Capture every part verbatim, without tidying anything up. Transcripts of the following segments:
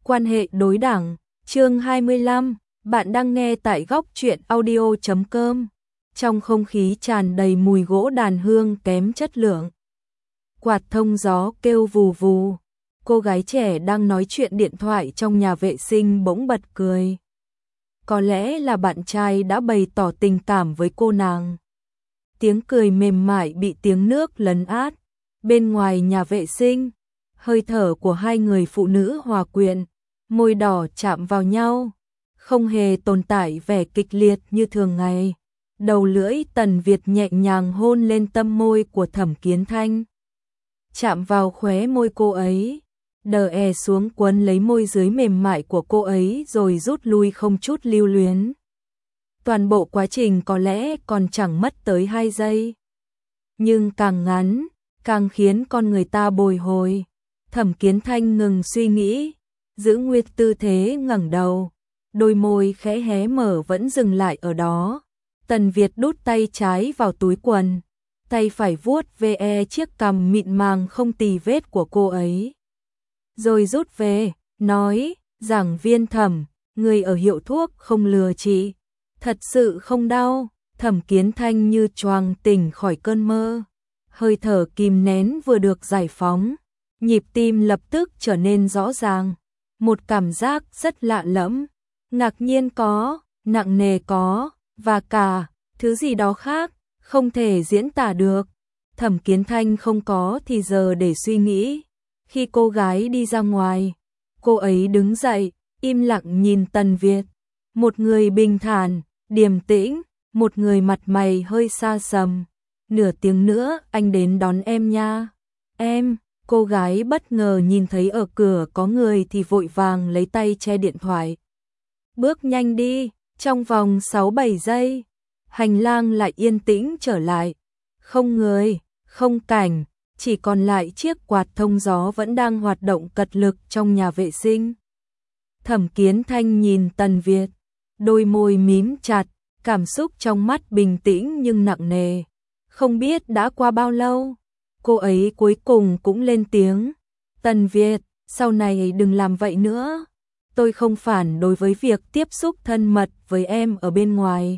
Quan hệ đối đẳng, chương hai mươi lăm, bạn đang nghe tại góc truyện audio chấm com. Trong không khí tràn đầy mùi gỗ đàn hương kém chất lượng. Quạt thông gió kêu vù vù. Cô gái trẻ đang nói chuyện điện thoại trong nhà vệ sinh bỗng bật cười. Có lẽ là bạn trai đã bày tỏ tình cảm với cô nàng. Tiếng cười mềm mại bị tiếng nước lấn át. Bên ngoài nhà vệ sinh, hơi thở của hai người phụ nữ hòa quyện, môi đỏ chạm vào nhau, không hề tồn tại vẻ kịch liệt như thường ngày. Đầu lưỡi Tần Việt nhẹ nhàng hôn lên tâm môi của Thẩm Kiến Thanh, chạm vào khóe môi cô ấy, đờ è xuống quấn lấy môi dưới mềm mại của cô ấy rồi rút lui không chút lưu luyến. Toàn bộ quá trình có lẽ còn chẳng mất tới hai giây, nhưng càng ngắn, càng khiến con người ta bồi hồi. Thẩm Kiến Thanh ngừng suy nghĩ, giữ nguyên tư thế ngẩng đầu, đôi môi khẽ hé mở vẫn dừng lại ở đó. Tần Việt đút tay trái vào túi quần, tay phải vuốt ve chiếc cằm mịn màng không tì vết của cô ấy, rồi rút về, nói, giảng viên Thẩm, người ở hiệu thuốc không lừa chị, thật sự không đau. Thẩm Kiến Thanh như choàng tỉnh khỏi cơn mơ, hơi thở kìm nén vừa được giải phóng, nhịp tim lập tức trở nên rõ ràng, một cảm giác rất lạ lẫm, ngạc nhiên có, nặng nề có, và cả thứ gì đó khác, không thể diễn tả được. Thẩm Kiến Thanh không có thì giờ để suy nghĩ. Khi cô gái đi ra ngoài, cô ấy đứng dậy, im lặng nhìn Tần Việt, một người bình thản, điềm tĩnh, một người mặt mày hơi xa sầm. Nửa tiếng nữa anh đến đón em nha. Em, cô gái bất ngờ nhìn thấy ở cửa có người thì vội vàng lấy tay che điện thoại. Bước nhanh đi, trong vòng sáu bảy giây, hành lang lại yên tĩnh trở lại. Không người, không cảnh, chỉ còn lại chiếc quạt thông gió vẫn đang hoạt động cật lực trong nhà vệ sinh. Thẩm Kiến Thanh nhìn Tần Việt, đôi môi mím chặt, cảm xúc trong mắt bình tĩnh nhưng nặng nề. Không biết đã qua bao lâu, cô ấy cuối cùng cũng lên tiếng. Tần Việt, sau này đừng làm vậy nữa. Tôi không phản đối với việc tiếp xúc thân mật với em ở bên ngoài.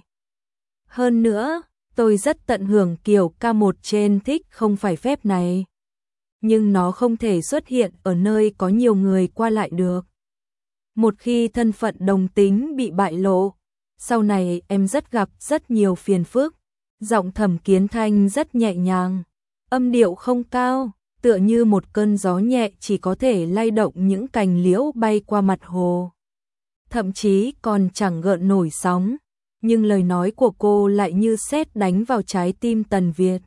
Hơn nữa, tôi rất tận hưởng kiểu ca một trên thích không phải phép này. Nhưng nó không thể xuất hiện ở nơi có nhiều người qua lại được. Một khi thân phận đồng tính bị bại lộ, sau này em rất gặp rất nhiều phiền phức. Giọng Thẩm Kiến Thanh rất nhẹ nhàng, âm điệu không cao, tựa như một cơn gió nhẹ chỉ có thể lay động những cành liễu bay qua mặt hồ. Thậm chí còn chẳng gợn nổi sóng, nhưng lời nói của cô lại như sét đánh vào trái tim Tần Việt.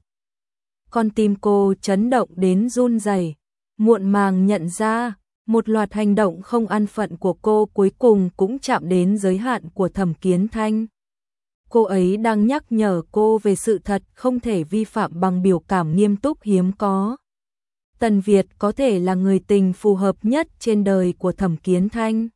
Con tim cô chấn động đến run rẩy, muộn màng nhận ra, một loạt hành động không an phận của cô cuối cùng cũng chạm đến giới hạn của Thẩm Kiến Thanh. Cô ấy đang nhắc nhở cô về sự thật không thể vi phạm bằng biểu cảm nghiêm túc hiếm có. Tần Việt có thể là người tình phù hợp nhất trên đời của Thẩm Kiến Thanh,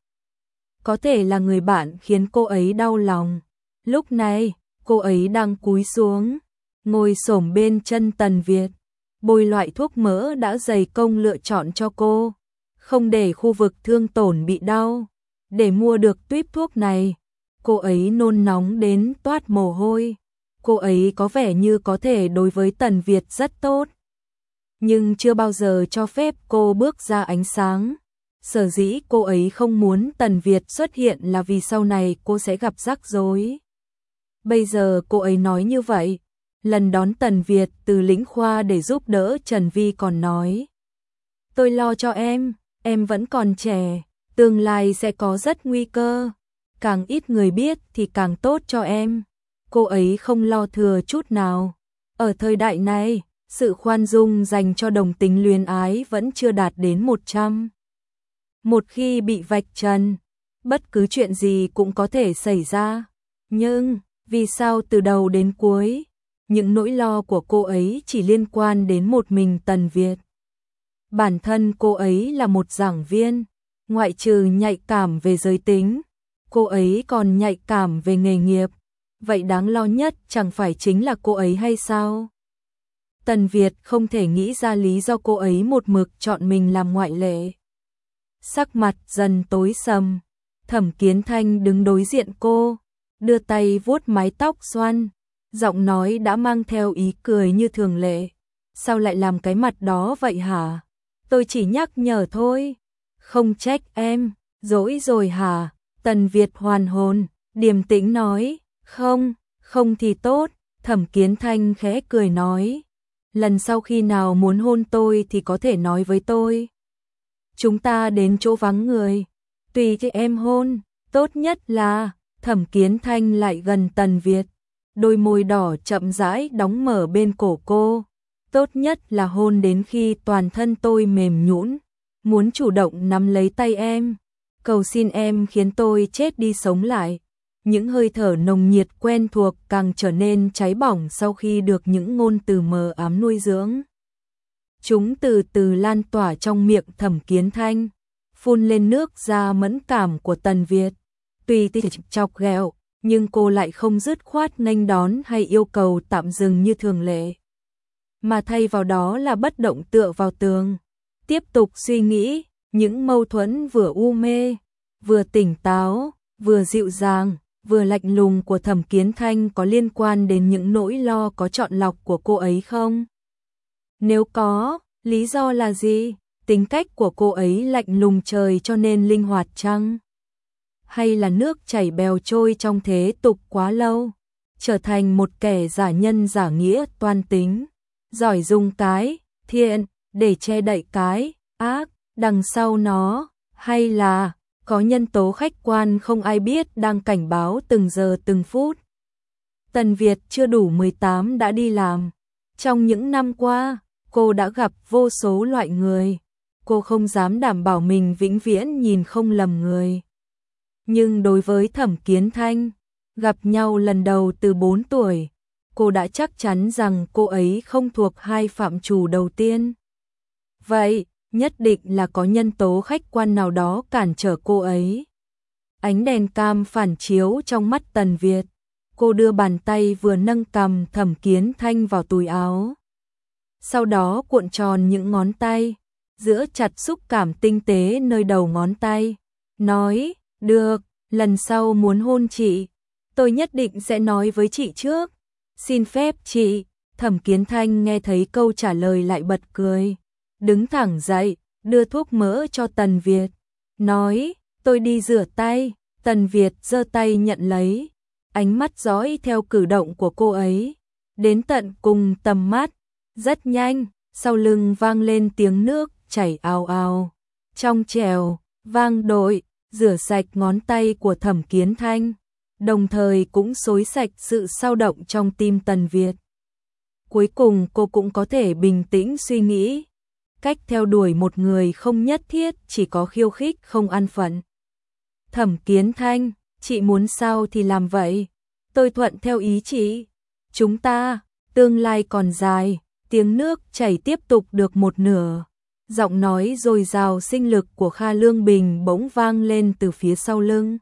có thể là người bạn khiến cô ấy đau lòng. Lúc này, cô ấy đang cúi xuống, ngồi xổm bên chân Tần Việt, bôi loại thuốc mỡ đã dày công lựa chọn cho cô, không để khu vực thương tổn bị đau. Để mua được tuýp thuốc này, cô ấy nôn nóng đến toát mồ hôi. Cô ấy có vẻ như có thể đối với Tần Việt rất tốt, nhưng chưa bao giờ cho phép cô bước ra ánh sáng. Sở dĩ cô ấy không muốn Tần Việt xuất hiện là vì sau này cô sẽ gặp rắc rối. Bây giờ cô ấy nói như vậy, lần đón Tần Việt từ lĩnh khoa để giúp đỡ Trần Vi còn nói. Tôi lo cho em, em vẫn còn trẻ, tương lai sẽ có rất nguy cơ. Càng ít người biết thì càng tốt cho em. Cô ấy không lo thừa chút nào. Ở thời đại này, sự khoan dung dành cho đồng tính luyến ái vẫn chưa đạt đến một trăm. Một khi bị vạch trần, bất cứ chuyện gì cũng có thể xảy ra. Nhưng, vì sao từ đầu đến cuối, những nỗi lo của cô ấy chỉ liên quan đến một mình Tần Việt? Bản thân cô ấy là một giảng viên, ngoại trừ nhạy cảm về giới tính, cô ấy còn nhạy cảm về nghề nghiệp. Vậy đáng lo nhất chẳng phải chính là cô ấy hay sao? Tần Việt không thể nghĩ ra lý do cô ấy một mực chọn mình làm ngoại lệ. sắc mặt dần tối sầm. Thẩm Kiến Thanh đứng đối diện cô, đưa tay vuốt mái tóc xoăn, giọng nói đã mang theo ý cười như thường lệ. Sao lại làm cái mặt đó vậy hả? Tôi chỉ nhắc nhở thôi. Không trách em, dỗi rồi hả? Tần Việt hoàn hồn, điềm tĩnh nói, không, không thì tốt. Thẩm Kiến Thanh khẽ cười nói, lần sau khi nào muốn hôn tôi thì có thể nói với tôi. Chúng ta đến chỗ vắng người, tùy thì em hôn, tốt nhất là. Thẩm Kiến Thanh lại gần Tần Việt, đôi môi đỏ chậm rãi đóng mở bên cổ cô. Tốt nhất là hôn đến khi toàn thân tôi mềm nhũn, muốn chủ động nắm lấy tay em, cầu xin em khiến tôi chết đi sống lại. Những hơi thở nồng nhiệt quen thuộc càng trở nên cháy bỏng sau khi được những ngôn từ mờ ám nuôi dưỡng. Chúng từ từ lan tỏa trong miệng Thẩm Kiến Thanh, phun lên nước da mẫn cảm của Tần Việt. Tuy thì chọc ghẹo, nhưng cô lại không dứt khoát nghênh đón hay yêu cầu tạm dừng như thường lệ, mà thay vào đó là bất động tựa vào tường, tiếp tục suy nghĩ. Những mâu thuẫn vừa u mê, vừa tỉnh táo, vừa dịu dàng, vừa lạnh lùng của Thẩm Kiến Thanh có liên quan đến những nỗi lo có chọn lọc của cô ấy không? Nếu có, lý do là gì? Tính cách của cô ấy lạnh lùng trời cho nên linh hoạt chăng? Hay là nước chảy bèo trôi trong thế tục quá lâu, trở thành một kẻ giả nhân giả nghĩa toan tính, giỏi dùng cái thiện để che đậy cái ác đằng sau nó, hay là có nhân tố khách quan không ai biết đang cảnh báo từng giờ từng phút. Tần Việt chưa đủ mười tám đã đi làm. Trong những năm qua, cô đã gặp vô số loại người. Cô không dám đảm bảo mình vĩnh viễn nhìn không lầm người. Nhưng đối với Thẩm Kiến Thanh, gặp nhau lần đầu từ bốn tuổi, cô đã chắc chắn rằng cô ấy không thuộc hai phạm trù đầu tiên. Vậy, nhất định là có nhân tố khách quan nào đó cản trở cô ấy. Ánh đèn cam phản chiếu trong mắt Tần Việt. Cô đưa bàn tay vừa nâng cằm Thẩm Kiến Thanh vào túi áo. Sau đó cuộn tròn những ngón tay, giữa chặt xúc cảm tinh tế nơi đầu ngón tay. Nói, được, lần sau muốn hôn chị, tôi nhất định sẽ nói với chị trước. Xin phép chị. Thẩm Kiến Thanh nghe thấy câu trả lời lại bật cười. Đứng thẳng dậy, đưa thuốc mỡ cho Tần Việt. Nói, tôi đi rửa tay. Tần Việt giơ tay nhận lấy. Ánh mắt dõi theo cử động của cô ấy, đến tận cùng tầm mắt. Rất nhanh, sau lưng vang lên tiếng nước chảy ào ào. Trong trèo, vang đội, rửa sạch ngón tay của Thẩm Kiến Thanh, đồng thời cũng xối sạch sự xao động trong tim Tần Việt. Cuối cùng cô cũng có thể bình tĩnh suy nghĩ. Cách theo đuổi một người không nhất thiết chỉ có khiêu khích không an phận. Thẩm Kiến Thanh, chị muốn sao thì làm vậy. Tôi thuận theo ý chị. Chúng ta, tương lai còn dài. Tiếng nước chảy tiếp tục được một nửa. Giọng nói dồi dào sinh lực của Kha Lương Bình bỗng vang lên từ phía sau lưng.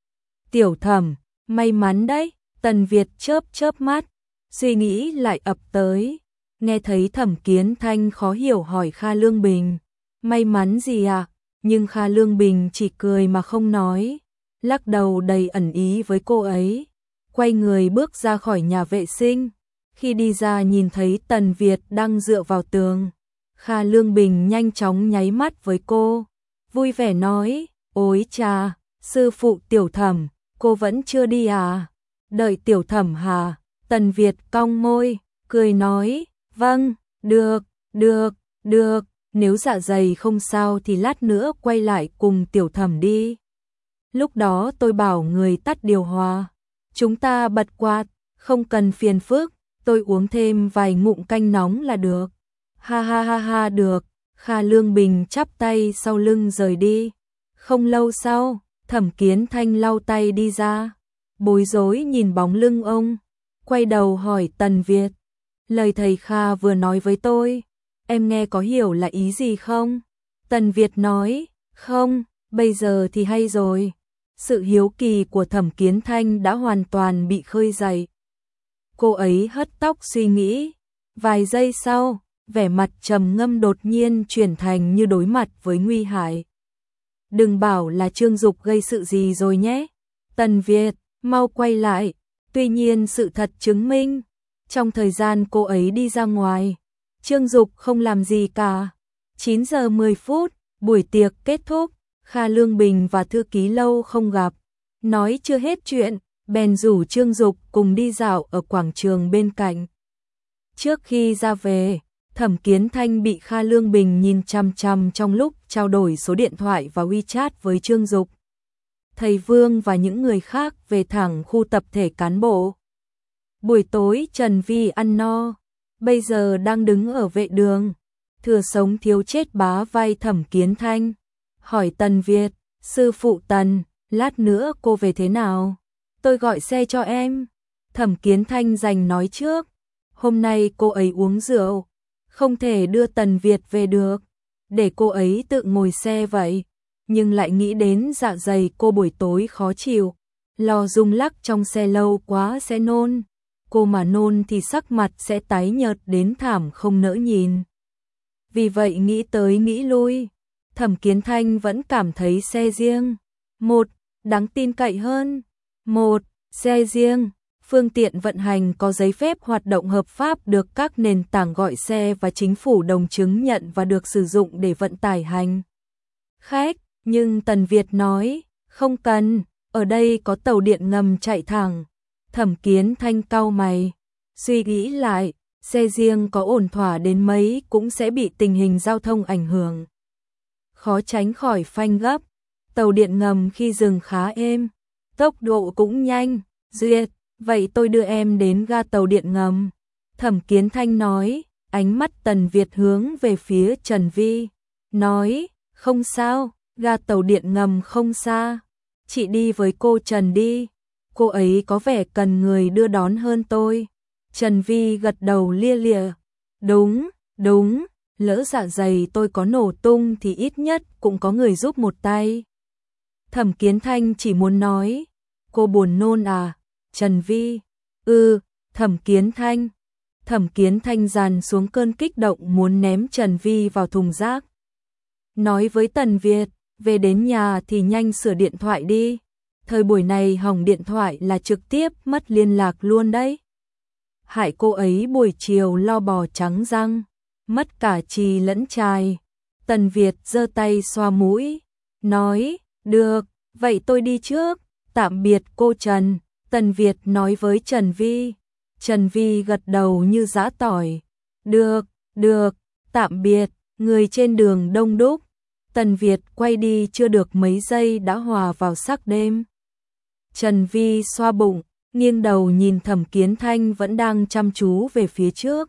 Tiểu Thẩm, may mắn đấy. Tần Việt chớp chớp mắt, suy nghĩ lại ập tới. Nghe thấy Thẩm Kiến Thanh khó hiểu hỏi Kha Lương Bình, may mắn gì à? Nhưng Kha Lương Bình chỉ cười mà không nói, lắc đầu đầy ẩn ý với cô ấy, quay người bước ra khỏi nhà vệ sinh. Khi đi ra nhìn thấy Tần Việt đang dựa vào tường, Kha Lương Bình nhanh chóng nháy mắt với cô, vui vẻ nói, ôi chà, sư phụ Tiểu Thẩm, cô vẫn chưa đi à? Đợi Tiểu Thẩm hả? Tần Việt cong môi, cười nói, vâng, được, được, được, nếu dạ dày không sao thì lát nữa quay lại cùng Tiểu Thẩm đi. Lúc đó tôi bảo người tắt điều hòa, chúng ta bật quạt, không cần phiền phức, tôi uống thêm vài ngụm canh nóng là được. Ha ha ha ha được. Kha Lương Bình chắp tay sau lưng rời đi. Không lâu sau, Thẩm Kiến Thanh lau tay đi ra, bối rối nhìn bóng lưng ông, quay đầu hỏi Tần Việt, lời thầy Kha vừa nói với tôi, em nghe có hiểu là ý gì không? Tần Việt nói, không, bây giờ thì hay rồi. Sự hiếu kỳ của Thẩm Kiến Thanh đã hoàn toàn bị khơi dậy. Cô ấy hất tóc suy nghĩ, vài giây sau, vẻ mặt trầm ngâm đột nhiên chuyển thành như đối mặt với nguy hại. đừng bảo là Trương Dục gây sự gì rồi nhé. Tần Việt, mau quay lại. Tuy nhiên sự thật chứng minh, trong thời gian cô ấy đi ra ngoài, Trương Dục không làm gì cả. chín giờ mười phút, buổi tiệc kết thúc, Kha Lương Bình và thư ký lâu không gặp. Nói chưa hết chuyện, bèn rủ Trương Dục cùng đi dạo ở quảng trường bên cạnh. Trước khi ra về, Thẩm Kiến Thanh bị Kha Lương Bình nhìn chằm chằm trong lúc trao đổi số điện thoại và WeChat với Trương Dục, thầy Vương và những người khác về thẳng khu tập thể cán bộ. Buổi tối Trần Vi ăn no, bây giờ đang đứng ở vệ đường, thừa sống thiếu chết bá vai Thẩm Kiến Thanh, hỏi Tần Việt, sư phụ Tần, lát nữa cô về thế nào? Tôi gọi xe cho em. Thẩm Kiến Thanh giành nói trước, hôm nay cô ấy uống rượu, không thể đưa Tần Việt về được, để cô ấy tự ngồi xe vậy. Nhưng lại nghĩ đến dạ dày cô buổi tối khó chịu, lo rung lắc trong xe lâu quá sẽ nôn. Cô mà nôn thì sắc mặt sẽ tái nhợt đến thảm không nỡ nhìn. Vì vậy nghĩ tới nghĩ lui, Thẩm Kiến Thanh vẫn cảm thấy xe riêng một đáng tin cậy hơn. Một xe riêng, phương tiện vận hành có giấy phép hoạt động hợp pháp, được các nền tảng gọi xe và chính phủ đồng chứng nhận và được sử dụng để vận tải hành khách. Nhưng Tần Việt nói, không cần, ở đây có tàu điện ngầm chạy thẳng. Thẩm Kiến Thanh cau mày, suy nghĩ lại, xe riêng có ổn thỏa đến mấy cũng sẽ bị tình hình giao thông ảnh hưởng, khó tránh khỏi phanh gấp. Tàu điện ngầm khi dừng khá êm, tốc độ cũng nhanh. Duyệt, vậy tôi đưa em đến ga tàu điện ngầm. Thẩm Kiến Thanh nói, ánh mắt Tần Việt hướng về phía Trần Vi, nói, không sao, ga tàu điện ngầm không xa, chị đi với cô Trần đi, cô ấy có vẻ cần người đưa đón hơn tôi. Trần Vi gật đầu lia lịa, đúng, đúng, lỡ dạ dày tôi có nổ tung thì ít nhất cũng có người giúp một tay. Thẩm Kiến Thanh chỉ muốn nói, cô buồn nôn à? Trần Vi, ừ, Thẩm Kiến Thanh. Thẩm Kiến Thanh dàn xuống cơn kích động muốn ném Trần Vi vào thùng rác. Nói với Tần Việt, về đến nhà thì nhanh sửa điện thoại đi. Thời buổi này hỏng điện thoại là trực tiếp mất liên lạc luôn đấy. Hại cô ấy buổi chiều lo bò trắng răng, mất cả chì lẫn chài. Tần Việt giơ tay xoa mũi, nói, được, vậy tôi đi trước, tạm biệt cô Trần. Tần Việt nói với Trần Vi. Trần Vi gật đầu như giã tỏi, được, được, tạm biệt. Người trên đường đông đúc, Tần Việt quay đi chưa được mấy giây đã hòa vào sắc đêm. Trần Vi xoa bụng, nghiêng đầu nhìn Thẩm Kiến Thanh vẫn đang chăm chú về phía trước.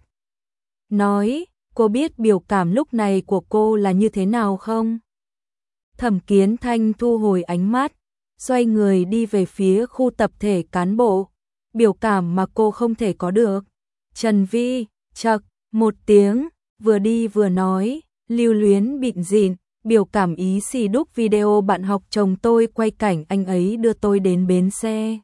Nói, cô biết biểu cảm lúc này của cô là như thế nào không? Thẩm Kiến Thanh thu hồi ánh mắt, xoay người đi về phía khu tập thể cán bộ. Biểu cảm mà cô không thể có được. Trần Vi, chậc, một tiếng, vừa đi vừa nói, lưu luyến bịn dịn, biểu cảm ý xì đúc video bạn học chồng tôi quay cảnh anh ấy đưa tôi đến bến xe.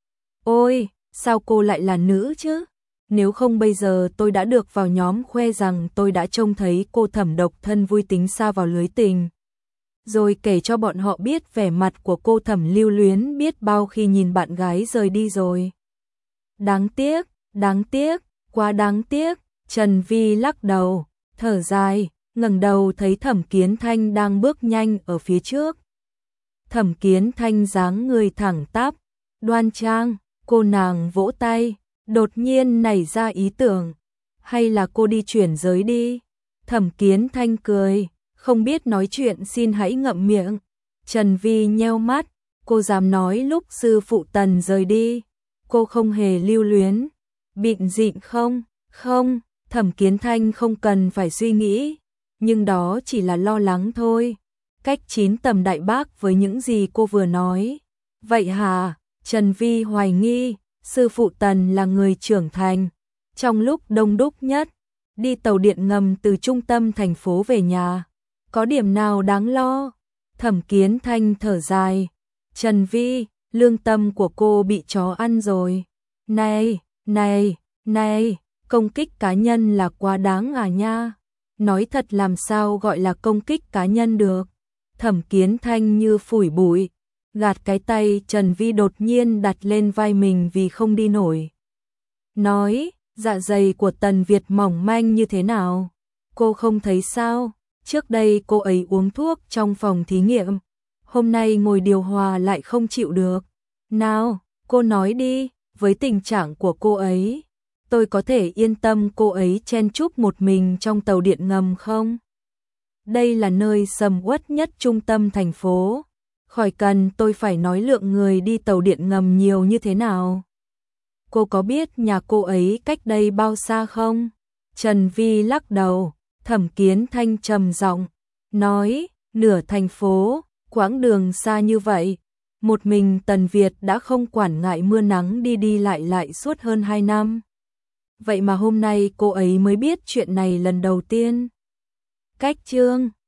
Ôi, sao cô lại là nữ chứ? Nếu không bây giờ tôi đã được vào nhóm khoe rằng tôi đã trông thấy cô Thẩm độc thân vui tính sa vào lưới tình. Rồi kể cho bọn họ biết vẻ mặt của cô Thẩm lưu luyến biết bao khi nhìn bạn gái rời đi rồi. Đáng tiếc, đáng tiếc, quá đáng tiếc. Trần Vi lắc đầu, thở dài, ngẩng đầu thấy Thẩm Kiến Thanh đang bước nhanh ở phía trước. Thẩm Kiến Thanh dáng người thẳng tắp, đoan trang, cô nàng vỗ tay, đột nhiên nảy ra ý tưởng, hay là cô đi chuyển giới đi. Thẩm Kiến Thanh cười, không biết nói chuyện xin hãy ngậm miệng. Trần Vi nheo mắt, cô dám nói lúc sư phụ Tần rời đi, cô không hề lưu luyến, bịn dịn không? Không, Thẩm Kiến Thanh không cần phải suy nghĩ, nhưng đó chỉ là lo lắng thôi. Cách chín tầm đại bác với những gì cô vừa nói. Vậy hả? Trần Vi hoài nghi, sư phụ Tần là người trưởng thành, trong lúc đông đúc nhất, đi tàu điện ngầm từ trung tâm thành phố về nhà, có điểm nào đáng lo? Thẩm Kiến Thanh thở dài, Trần Vi, lương tâm của cô bị chó ăn rồi. Này, này, này, công kích cá nhân là quá đáng à nha. Nói thật làm sao gọi là công kích cá nhân được. Thẩm Kiến Thanh như phủi bụi, gạt cái tay Trần Vi đột nhiên đặt lên vai mình vì không đi nổi. Nói, dạ dày của Tần Việt mỏng manh như thế nào? Cô không thấy sao? Trước đây cô ấy uống thuốc trong phòng thí nghiệm, hôm nay ngồi điều hòa lại không chịu được. Nào, cô nói đi, với tình trạng của cô ấy, tôi có thể yên tâm cô ấy chen chúc một mình trong tàu điện ngầm không? Đây là nơi sầm uất nhất trung tâm thành phố, khỏi cần tôi phải nói lượng người đi tàu điện ngầm nhiều như thế nào. Cô có biết nhà cô ấy cách đây bao xa không? Trần Vi lắc đầu, Thẩm Kiến Thanh trầm giọng, nói, nửa thành phố, quãng đường xa như vậy. Một mình Tần Việt đã không quản ngại mưa nắng đi đi lại lại suốt hơn hai năm. Vậy mà hôm nay cô ấy mới biết chuyện này lần đầu tiên. Cách chương